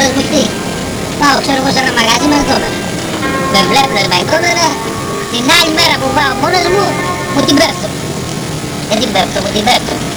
λες μου τι. Πάω ξέρω εγώ σε ένα μαγαζί με δεδομένα. Με βλέπουνε με δεδομένα, την άλλη μέρα που πάω μόνος μου, μου την πέφτω. Δεν την πέφτω, μου την πέφτω.